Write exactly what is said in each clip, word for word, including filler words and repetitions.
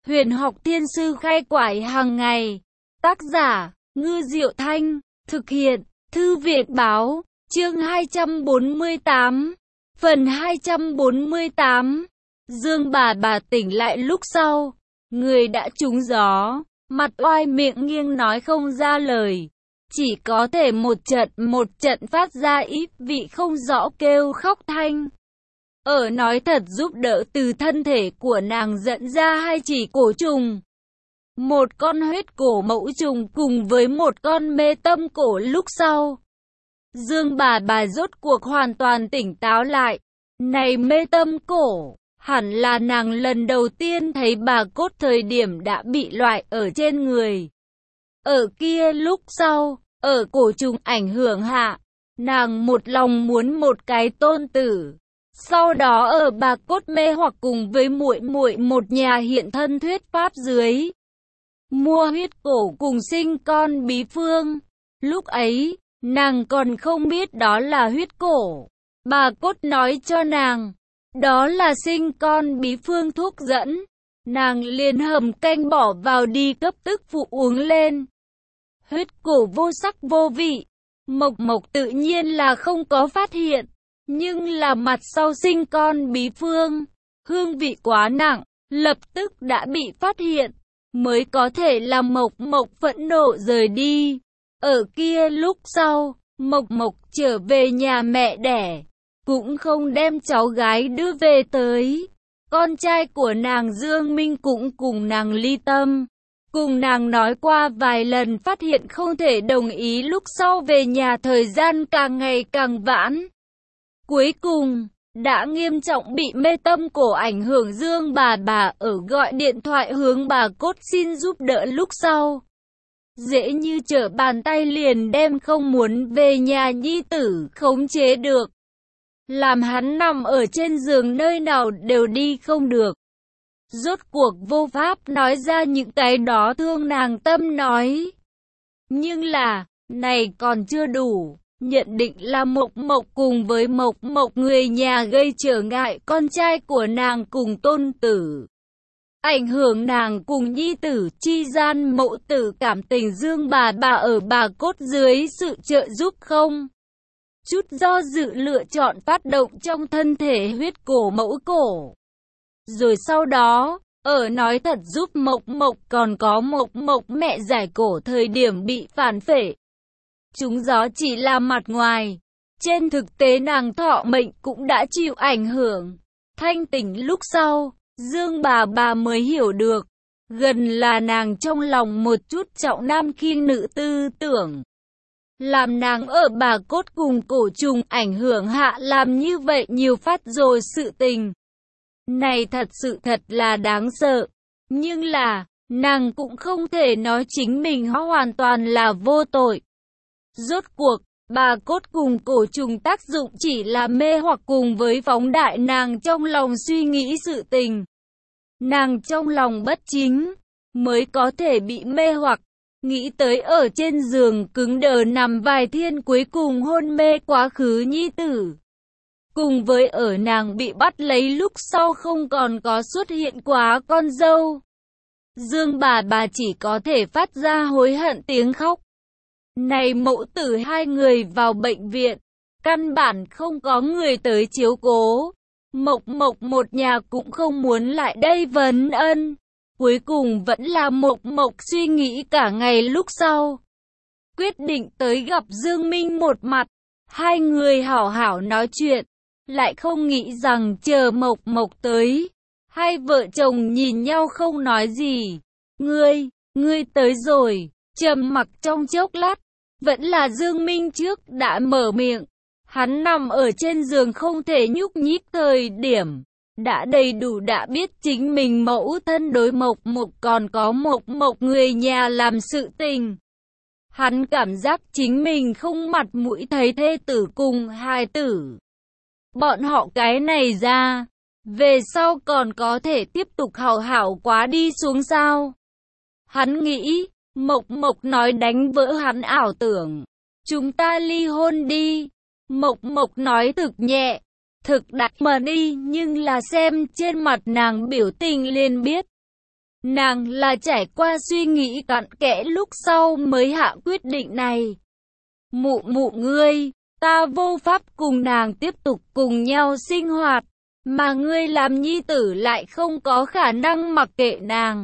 Huyền học thiên sư khai quải hàng ngày. Tác giả, Ngư Diệu Thanh. Thực hiện, Thư viện báo. Chương hai trăm bốn mươi tám. Phần hai trăm bốn mươi tám. Dương bà bà tỉnh lại lúc sau. Người đã trúng gió. Mặt oai miệng nghiêng nói không ra lời. Chỉ có thể một trận một trận phát ra ít vị không rõ kêu khóc thanh. Ở nói thật giúp đỡ từ thân thể của nàng dẫn ra hai chỉ cổ trùng. Một con huyết cổ mẫu trùng cùng với một con mê tâm cổ lúc sau. Dương bà bà rốt cuộc hoàn toàn tỉnh táo lại. Này mê tâm cổ, hẳn là nàng lần đầu tiên thấy bà cốt thời điểm đã bị loại ở trên người. Ở kia lúc sau, ở cổ trùng ảnh hưởng hạ, nàng một lòng muốn một cái tôn tử. Sau đó ở bà cốt mê hoặc cùng với muội muội một nhà hiện thân thuyết pháp dưới. Mua huyết cổ cùng sinh con bí phương. Lúc ấy, nàng còn không biết đó là huyết cổ. Bà cốt nói cho nàng, đó là sinh con bí phương thuốc dẫn. Nàng liền hầm canh bỏ vào đi cấp tức phụ uống lên. Huyết cổ vô sắc vô vị. Mộc Mộc tự nhiên là không có phát hiện. Nhưng là mặt sau sinh con bí phương, hương vị quá nặng, lập tức đã bị phát hiện, mới có thể làm Mộc Mộc phẫn nộ rời đi. Ở kia lúc sau, Mộc Mộc trở về nhà mẹ đẻ, cũng không đem cháu gái đưa về tới. Con trai của nàng Dương Minh cũng cùng nàng ly tâm, cùng nàng nói qua vài lần phát hiện không thể đồng ý lúc sau về nhà thời gian càng ngày càng vãn. Cuối cùng, đã nghiêm trọng bị mê tâm cổ ảnh hưởng Dương bà bà ở gọi điện thoại hướng bà cốt xin giúp đỡ lúc sau. Dễ như trở bàn tay liền đem không muốn về nhà nhi tử khống chế được. Làm hắn nằm ở trên giường nơi nào đều đi không được. Rốt cuộc vô pháp nói ra những cái đó thương nàng tâm nói. Nhưng là, này còn chưa đủ. Nhận định là Mộc Mộc cùng với Mộc Mộc người nhà gây trở ngại con trai của nàng cùng tôn tử. Ảnh hưởng nàng cùng nhi tử chi gian mẫu tử cảm tình Dương bà bà ở bà cốt dưới sự trợ giúp không. Chút do dự lựa chọn phát động trong thân thể huyết cổ mẫu cổ. Rồi sau đó, ở nói thật giúp Mộc Mộc còn có Mộc Mộc mẹ giải cổ thời điểm bị phản phệ. Chúng gió chỉ là mặt ngoài, trên thực tế nàng thọ mệnh cũng đã chịu ảnh hưởng. Thanh tỉnh lúc sau, Dương bà bà mới hiểu được, gần là nàng trong lòng một chút trọng nam khinh nữ tư tưởng. Làm nàng ở bà cốt cùng cổ trùng ảnh hưởng hạ làm như vậy nhiều phát rồi sự tình. Này thật sự thật là đáng sợ, nhưng là, nàng cũng không thể nói chính mình hoàn toàn là vô tội. Rốt cuộc, bà cốt cùng cổ trùng tác dụng chỉ là mê hoặc cùng với phóng đại nàng trong lòng suy nghĩ sự tình. Nàng trong lòng bất chính, mới có thể bị mê hoặc, nghĩ tới ở trên giường cứng đờ nằm vài thiên cuối cùng hôn mê quá khứ nhi tử. Cùng với ở nàng bị bắt lấy lúc sau không còn có xuất hiện quá con dâu. Dương bà bà chỉ có thể phát ra hối hận tiếng khóc. Này mẫu tử hai người vào bệnh viện, căn bản không có người tới chiếu cố. Mộc Mộc một nhà cũng không muốn lại đây vấn ân. Cuối cùng vẫn là Mộc Mộc suy nghĩ cả ngày lúc sau. Quyết định tới gặp Dương Minh một mặt, hai người hảo hảo nói chuyện. Lại không nghĩ rằng chờ Mộc Mộc tới, hai vợ chồng nhìn nhau không nói gì. Ngươi, ngươi tới rồi, trầm mặc trong chốc lát. Vẫn là Dương Minh trước đã mở miệng. Hắn nằm ở trên giường không thể nhúc nhích thời điểm. Đã đầy đủ đã biết chính mình mẫu thân đối Mộc Mộc còn có Mộc Mộc người nhà làm sự tình. Hắn cảm giác chính mình không mặt mũi thấy thê tử cùng hài tử. Bọn họ cái này ra, về sau còn có thể tiếp tục hảo hảo quá đi xuống sao? Hắn nghĩ, Mộc Mộc nói đánh vỡ hắn ảo tưởng. Chúng ta ly hôn đi. Mộc Mộc nói thực nhẹ, thực đặt mà đi, nhưng là xem trên mặt nàng biểu tình liền biết. Nàng là trải qua suy nghĩ cặn kẽ lúc sau mới hạ quyết định này. Mụ mụ ngươi, ta vô pháp cùng nàng tiếp tục cùng nhau sinh hoạt, mà ngươi làm nhi tử lại không có khả năng mặc kệ nàng.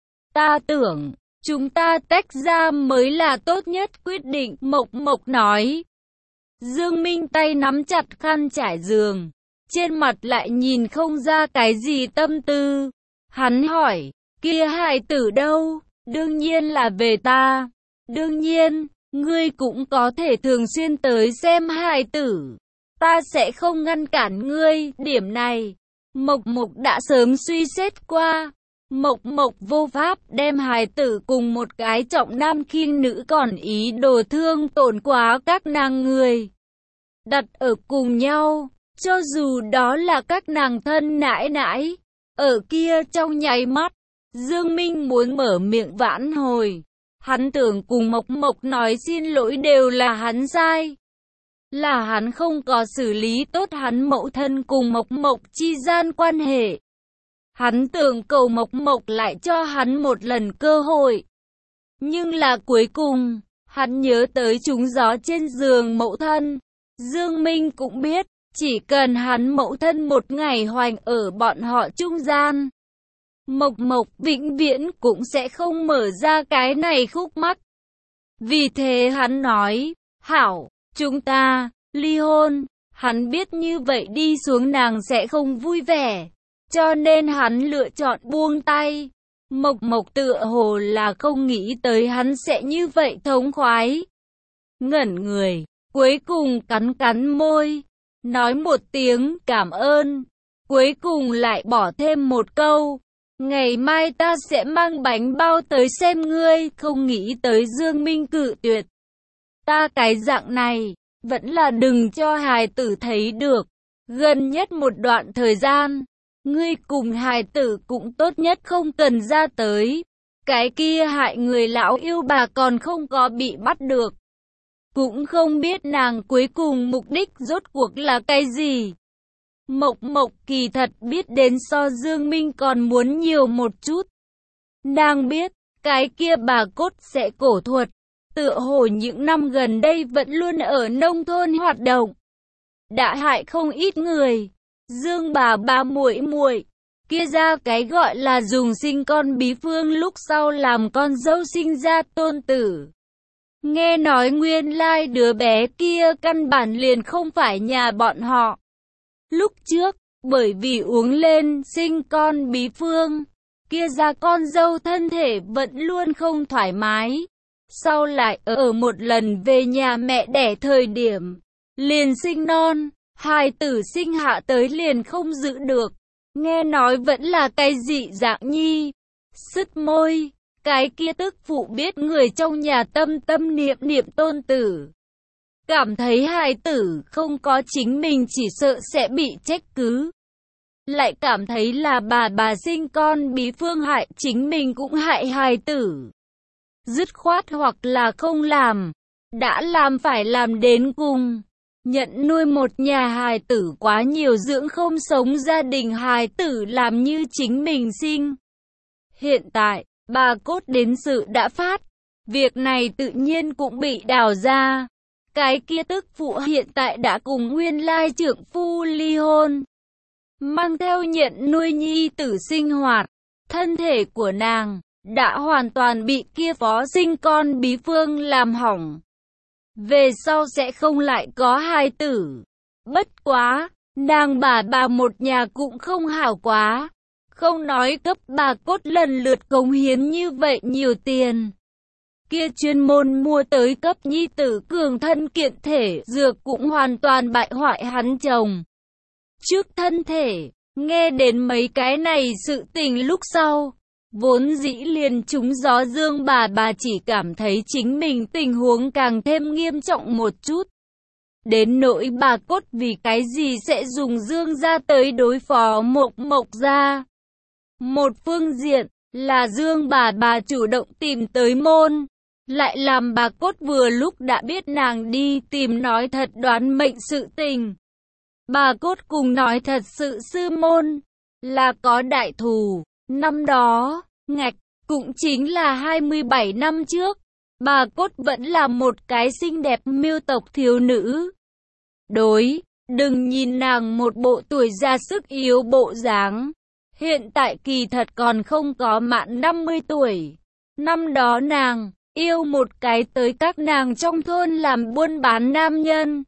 Ta tưởng, chúng ta tách ra mới là tốt nhất quyết định, Mộc Mộc nói. Dương Minh tay nắm chặt khăn trải giường, trên mặt lại nhìn không ra cái gì tâm tư. Hắn hỏi, kia hài tử đâu? Đương nhiên là về ta. Đương nhiên, ngươi cũng có thể thường xuyên tới xem hài tử. Ta sẽ không ngăn cản ngươi, điểm này. Mộc Mộc đã sớm suy xét qua. Mộc Mộc vô pháp đem hài tử cùng một cái trọng nam khinh nữ còn ý đồ thương tổn quá các nàng người. Đặt ở cùng nhau, cho dù đó là các nàng thân nãi nãi. Ở kia trong nháy mắt, Dương Minh muốn mở miệng vãn hồi. Hắn tưởng cùng Mộc Mộc nói xin lỗi đều là hắn sai. Là hắn không có xử lý tốt hắn mẫu thân cùng Mộc Mộc chi gian quan hệ. Hắn tưởng cầu Mộc Mộc lại cho hắn một lần cơ hội. Nhưng là cuối cùng, hắn nhớ tới trúng gió trên giường mẫu thân. Dương Minh cũng biết, chỉ cần hắn mẫu thân một ngày hoành ở bọn họ trung gian, Mộc Mộc vĩnh viễn cũng sẽ không mở ra cái này khúc mắc. Vì thế hắn nói, hảo, chúng ta, ly hôn. Hắn biết như vậy đi xuống nàng sẽ không vui vẻ, cho nên hắn lựa chọn buông tay. Mộc Mộc tựa hồ là không nghĩ tới hắn sẽ như vậy thống khoái. Ngẩn người, cuối cùng cắn cắn môi, nói một tiếng cảm ơn, cuối cùng lại bỏ thêm một câu. Ngày mai ta sẽ mang bánh bao tới xem ngươi, không nghĩ tới Dương Minh cự tuyệt. Ta cái dạng này, vẫn là đừng cho hài tử thấy được. Gần nhất một đoạn thời gian, ngươi cùng hài tử cũng tốt nhất không cần ra tới. Cái kia hại người lão yêu bà còn không có bị bắt được. Cũng không biết nàng cuối cùng mục đích rốt cuộc là cái gì. Mộc Mộc kỳ thật biết đến so Dương Minh còn muốn nhiều một chút. Nàng biết, cái kia bà cốt sẽ cổ thuật, tựa hồ những năm gần đây vẫn luôn ở nông thôn hoạt động. Đã hại không ít người. Dương bà ba muội muội kia ra cái gọi là dùng sinh con bí phương lúc sau làm con dâu sinh ra tôn tử. Nghe nói nguyên lai đứa bé kia căn bản liền không phải nhà bọn họ. Lúc trước, bởi vì uống lên sinh con bí phương, kia ra con dâu thân thể vẫn luôn không thoải mái. Sau lại ở một lần về nhà mẹ đẻ thời điểm, liền sinh non, hài tử sinh hạ tới liền không giữ được. Nghe nói vẫn là cái dị dạng nhi. Sứt môi, cái kia tức phụ biết người trong nhà tâm tâm niệm niệm tôn tử. Cảm thấy hài tử không có chính mình chỉ sợ sẽ bị trách cứ. Lại cảm thấy là bà bà sinh con bí phương hại chính mình cũng hại hài tử. Dứt khoát hoặc là không làm, đã làm phải làm đến cùng. Nhận nuôi một nhà hài tử quá nhiều dưỡng không sống gia đình hài tử làm như chính mình sinh. Hiện tại, bà cốt đến sự đã phát. Việc này tự nhiên cũng bị đào ra. Cái kia tức phụ hiện tại đã cùng nguyên lai trưởng phu ly hôn. Mang theo nhận nuôi nhi tử sinh hoạt. Thân thể của nàng đã hoàn toàn bị kia phó sinh con bí phương làm hỏng. Về sau sẽ không lại có hài tử. Bất quá, nàng bà bà một nhà cũng không hảo quá. Không nói cấp bà cốt lần lượt cống hiến như vậy nhiều tiền. Kia chuyên môn mua tới cấp nhi tử cường thân kiện thể dược cũng hoàn toàn bại hoại hắn chồng. Trước thân thể, nghe đến mấy cái này sự tình lúc sau. Vốn dĩ liền trúng gió Dương bà bà chỉ cảm thấy chính mình tình huống càng thêm nghiêm trọng một chút. Đến nỗi bà cốt vì cái gì sẽ dùng Dương ra tới đối phó Mộc Mộc ra. Một phương diện là Dương bà bà chủ động tìm tới môn. Lại làm bà cốt vừa lúc đã biết nàng đi tìm nói thật đoán mệnh sự tình. Bà cốt cùng nói thật sự sư môn là có đại thù. Năm đó, ngạch, cũng chính là hai mươi bảy năm trước, bà Cốt vẫn là một cái xinh đẹp miêu tộc thiếu nữ. Đối, đừng nhìn nàng một bộ tuổi già sức yếu bộ dáng. Hiện tại kỳ thật còn không có mãn năm mươi tuổi. Năm đó nàng yêu một cái tới các nàng trong thôn làm buôn bán nam nhân.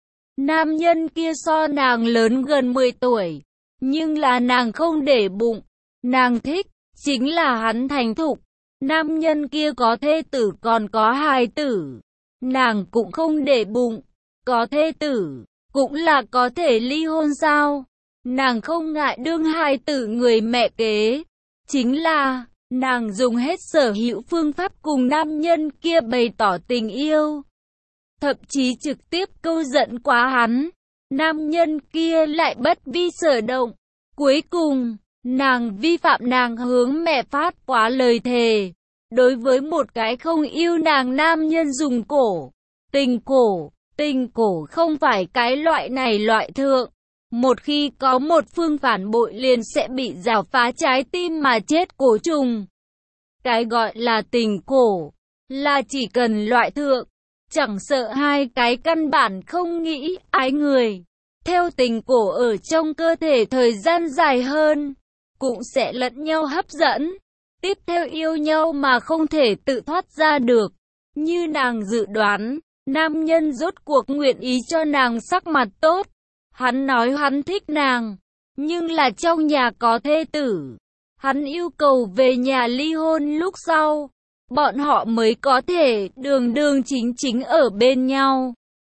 Nam nhân kia so nàng lớn gần mười tuổi, nhưng là nàng không để bụng. Nàng thích chính là hắn thành thục. Nam nhân kia có thê tử còn có hài tử, nàng cũng không để bụng. Có thê tử cũng là có thể ly hôn sao? Nàng không ngại đương hài tử người mẹ kế. Chính là nàng dùng hết sở hữu phương pháp cùng nam nhân kia bày tỏ tình yêu, thậm chí trực tiếp câu dẫn quá hắn. Nam nhân kia lại bất vi sở động. Cuối cùng, nàng vi phạm nàng hướng mẹ phát quá lời thề. Đối với một cái không yêu nàng nam nhân dùng cổ. Tình cổ, tình cổ không phải cái loại này loại thượng. Một khi có một phương phản bội liền sẽ bị rào phá trái tim mà chết cổ trùng. Cái gọi là tình cổ, là chỉ cần loại thượng, chẳng sợ hai cái căn bản không nghĩ ái người. Theo tình cổ ở trong cơ thể thời gian dài hơn, cũng sẽ lẫn nhau hấp dẫn. Tiếp theo yêu nhau mà không thể tự thoát ra được. Như nàng dự đoán, nam nhân rốt cuộc nguyện ý cho nàng sắc mặt tốt. Hắn nói hắn thích nàng, nhưng là trong nhà có thê tử. Hắn yêu cầu về nhà ly hôn lúc sau, bọn họ mới có thể đường đường chính chính ở bên nhau.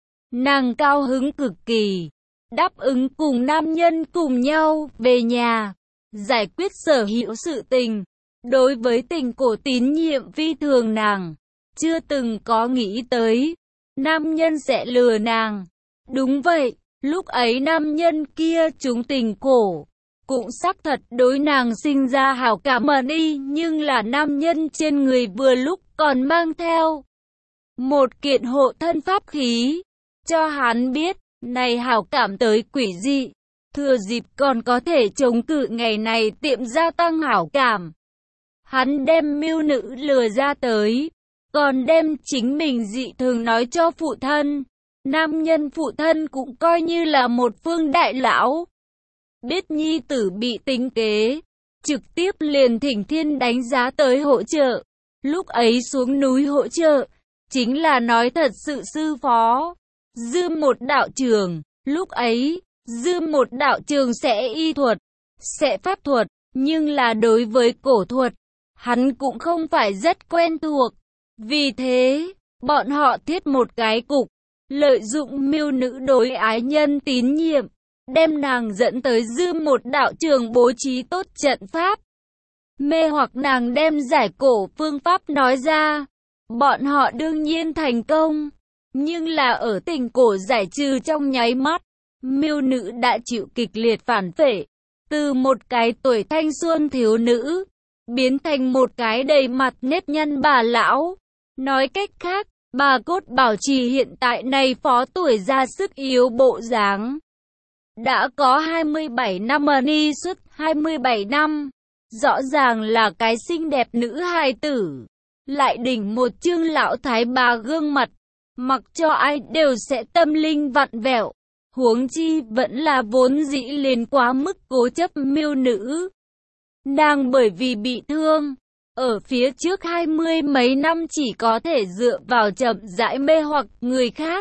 Nàng cao hứng cực kỳ, đáp ứng cùng nam nhân cùng nhau về nhà, giải quyết sở hữu sự tình. Đối với tình cổ tín nhiệm phi thường, nàng chưa từng có nghĩ tới nam nhân sẽ lừa nàng. Đúng vậy, lúc ấy nam nhân kia trúng tình cổ, cũng xác thật đối nàng sinh ra hảo cảm mờ đi, nhưng là nam nhân trên người vừa lúc còn mang theo một kiện hộ thân pháp khí, cho hắn biết này hảo cảm tới quỷ dị, thừa dịp còn có thể chống cự ngày này tiệm gia tăng hảo cảm. Hắn đem miêu nữ lừa ra tới, còn đem chính mình dị thường nói cho phụ thân. Nam nhân phụ thân cũng coi như là một phương đại lão. Biết nhi tử bị tính kế, trực tiếp liền thỉnh thiên đánh giá tới hỗ trợ. Lúc ấy xuống núi hỗ trợ, chính là nói thật sự sư phó. Dư một đạo trường, lúc ấy, dư một đạo trường sẽ y thuật, sẽ pháp thuật, nhưng là đối với cổ thuật, hắn cũng không phải rất quen thuộc. Vì thế, bọn họ thiết một cái cục, lợi dụng miêu nữ đối ái nhân tín nhiệm, đem nàng dẫn tới dư một đạo trường bố trí tốt trận pháp. Mê hoặc nàng đem giải cổ phương pháp nói ra. Bọn họ đương nhiên thành công, nhưng là ở tình cổ giải trừ trong nháy mắt, miêu nữ đã chịu kịch liệt phản phệ. Từ một cái tuổi thanh xuân thiếu nữ, biến thành một cái đầy mặt nếp nhăn bà lão. Nói cách khác, bà Cốt bảo trì hiện tại này phó tuổi già sức yếu bộ dáng. Đã có hai mươi bảy năm ở ni suốt hai mươi bảy năm. Rõ ràng là cái xinh đẹp nữ hài tử. Lại đỉnh một chương lão thái bà gương mặt. Mặc cho ai đều sẽ tâm linh vặn vẹo. Huống chi vẫn là vốn dĩ liền quá mức cố chấp miêu nữ. Nàng bởi vì bị thương, ở phía trước hai mươi mấy năm chỉ có thể dựa vào chậm rãi mê hoặc người khác,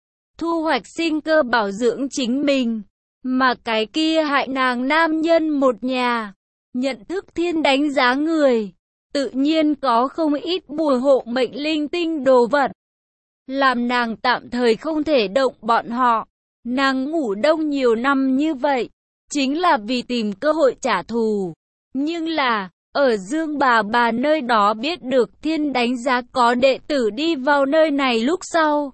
thu hoạch sinh cơ bảo dưỡng chính mình. Mà cái kia hại nàng nam nhân một nhà, nhận thức thiên đánh giá người, tự nhiên có không ít bùa hộ mệnh linh tinh đồ vật, làm nàng tạm thời không thể động bọn họ. Nàng ngủ đông nhiều năm như vậy, chính là vì tìm cơ hội trả thù. Nhưng là, ở Dương bà bà nơi đó biết được thiên đánh giá có đệ tử đi vào nơi này lúc sau.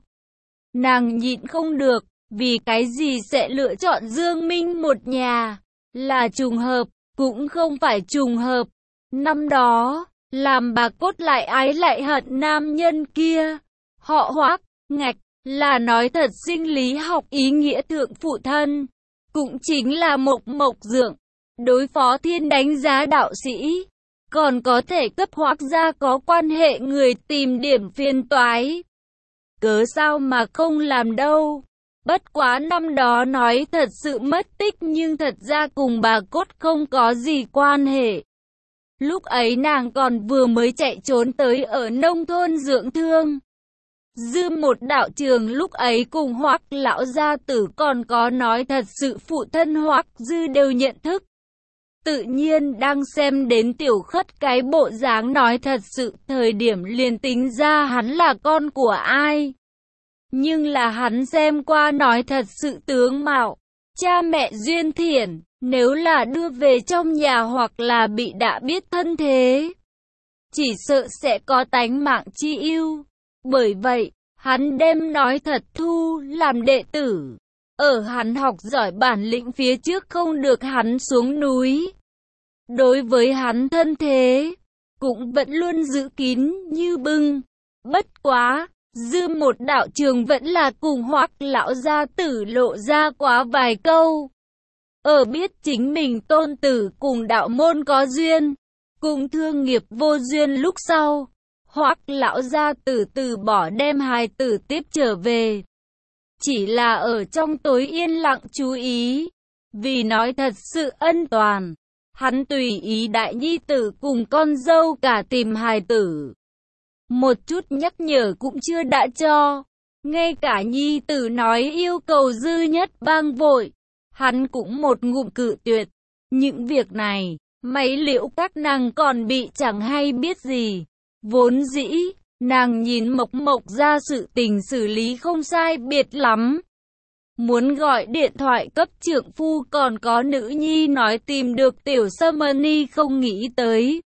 Nàng nhịn không được, vì cái gì sẽ lựa chọn Dương Minh một nhà, là trùng hợp, cũng không phải trùng hợp. Năm đó, làm bà Cốt lại ái lại hận nam nhân kia, họ Hoắc, ngạch, là nói thật sinh lý học ý nghĩa thượng phụ thân, cũng chính là Mộc Mộc Dượng, đối phó thiên đánh giá đạo sĩ. còn có thể cấp Hoác gia có quan hệ người tìm điểm phiền toái. Cớ sao mà không làm đâu. Bất quá năm đó nói thật sự mất tích nhưng thật ra cùng bà Cốt không có gì quan hệ. Lúc ấy nàng còn vừa mới chạy trốn tới ở nông thôn dưỡng thương. Dư một đạo trường lúc ấy cùng Hoắc lão gia tử còn có nói thật sự phụ thân Hoắc Dư đều nhận thức. Tự nhiên đang xem đến Tiểu Khất cái bộ dáng nói thật sự thời điểm liền tính ra hắn là con của ai. Nhưng là hắn xem qua nói thật sự tướng mạo, cha mẹ duyên thiện, nếu là đưa về trong nhà hoặc là bị đã biết thân thế, chỉ sợ sẽ có tánh mạng chi ưu. Bởi vậy, hắn đem nói thật thu làm đệ tử. Ở hắn học giỏi bản lĩnh phía trước không được hắn xuống núi. Đối với hắn thân thế, cũng vẫn luôn giữ kín như bưng. Bất quá, Dư một đạo trường vẫn là cùng Hoắc lão gia tử lộ ra quá vài câu. Ở biết chính mình tôn tử cùng đạo môn có duyên, cùng thương nghiệp vô duyên lúc sau, Hoắc lão gia tử từ bỏ đem hài tử tiếp trở về. Chỉ là ở trong tối yên lặng chú ý, vì nói thật sự ân toàn, hắn tùy ý đại nhi tử cùng con dâu cả tìm hài tử. Một chút nhắc nhở cũng chưa đã cho, ngay cả nhi tử nói yêu cầu Dư Nhất Bang vội, hắn cũng một ngụm cự tuyệt. Những việc này, mấy liễu các nàng còn bị chẳng hay biết gì. Vốn dĩ, nàng nhìn Mộc Mộc ra sự tình xử lý không sai biệt lắm. Muốn gọi điện thoại cấp trượng phu còn có nữ nhi nói tìm được Tiểu Sâm Ni không nghĩ tới.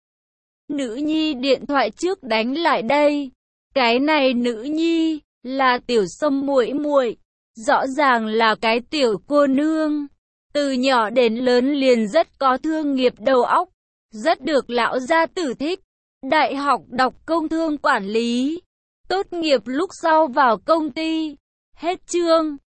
Nữ nhi điện thoại trước đánh lại đây. Cái này nữ nhi là Tiểu Sâm muội muội, rõ ràng là cái tiểu cô nương, từ nhỏ đến lớn liền rất có thương nghiệp đầu óc, rất được lão gia tử thích. Đại học đọc công thương quản lý, tốt nghiệp lúc sau vào công ty. Hết chương.